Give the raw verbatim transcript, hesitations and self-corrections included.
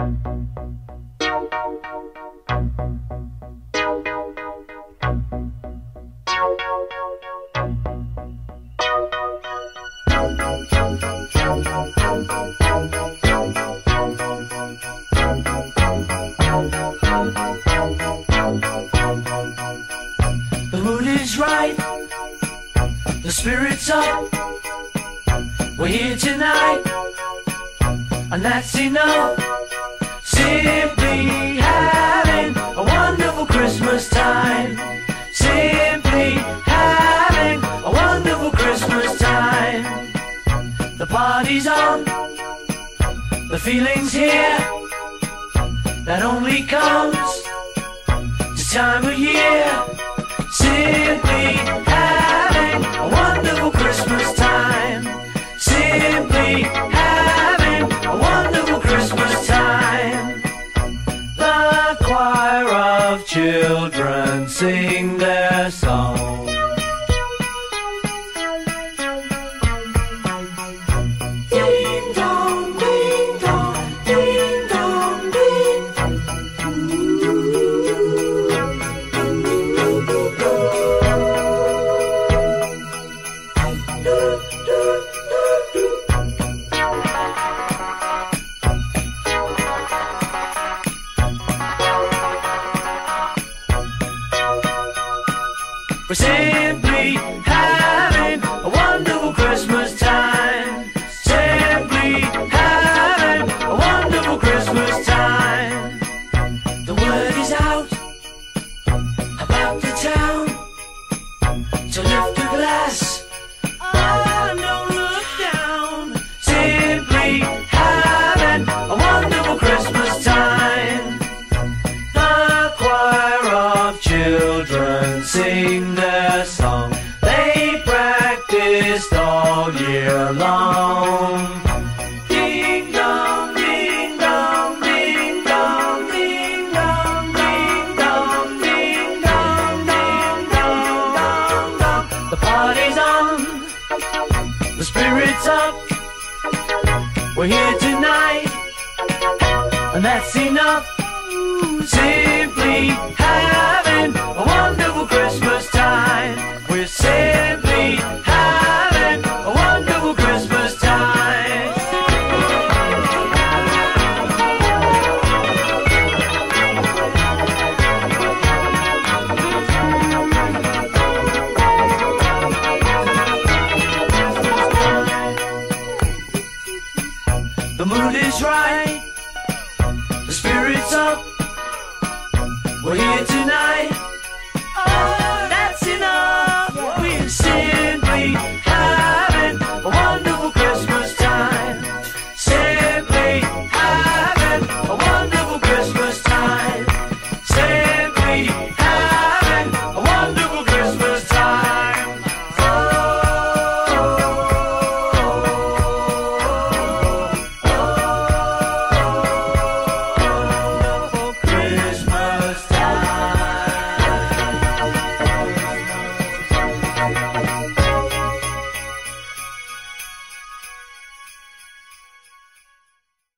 The mood is right, the spirit's up. We're here tonight, and that's enough. Simply having a wonderful Christmas time. Simply having a wonderful Christmas time. The party's on, the feeling's here. That only comes this time of year. Simply having a wonderful Christmas time. Simply having a wonderful Christmas time. The choir of children sing their song. Ding dong, ding dong, ding dong, ding dong. We're simply having a wonderful Christmas time. Simply having a wonderful Christmas time. The word is out about the town to lift a glass. Oh, don't look down. Simply having a wonderful Christmas time. The choir of children sing their song. They practiced all year long. Ding dong, ding dong, ding dong, ding dong, ding dong, ding dong, ding dong, dong, dong. The party's on, the spirit's up. We're here tonight, and that's enough. Simply having a wonderful Christmas time. We're simply having a wonderful Christmas time. The mood is right, the spirit's up. We're here tonight,